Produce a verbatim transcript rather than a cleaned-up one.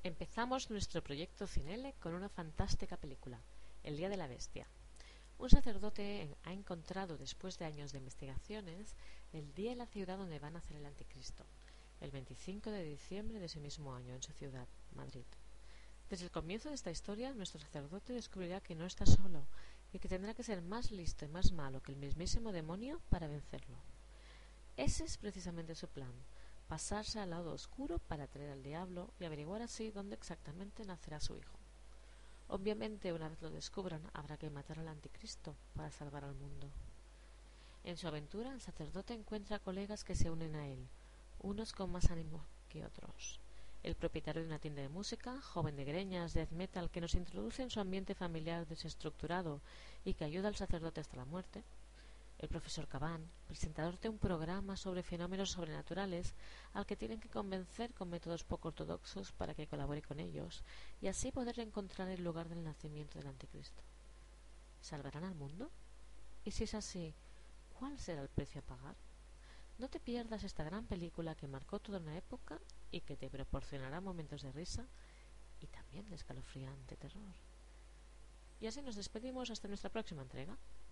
Empezamos nuestro proyecto Cinele con una fantástica película, El Día de la Bestia. Un sacerdote ha encontrado, después de años de investigaciones, el día y la ciudad donde va a nacer el anticristo, el veinticinco de diciembre de ese mismo año, en su ciudad, Madrid. Desde el comienzo de esta historia, nuestro sacerdote descubrirá que no está solo y que tendrá que ser más listo y más malo que el mismísimo demonio para vencerlo. Ese es precisamente su plan: pasarse al lado oscuro para atraer al diablo y averiguar así dónde exactamente nacerá su hijo. Obviamente, una vez lo descubran, habrá que matar al anticristo para salvar al mundo. En su aventura, el sacerdote encuentra colegas que se unen a él, unos con más ánimo que otros. El propietario de una tienda de música, joven de greñas, death metal, que nos introduce en su ambiente familiar desestructurado y que ayuda al sacerdote hasta la muerte. El profesor Caban, presentador de un programa sobre fenómenos sobrenaturales al que tienen que convencer con métodos poco ortodoxos para que colabore con ellos y así poder encontrar el lugar del nacimiento del anticristo. ¿Salvarán al mundo? Y si es así, ¿cuál será el precio a pagar? No te pierdas esta gran película que marcó toda una época y que te proporcionará momentos de risa y también de escalofriante terror. Y así nos despedimos hasta nuestra próxima entrega.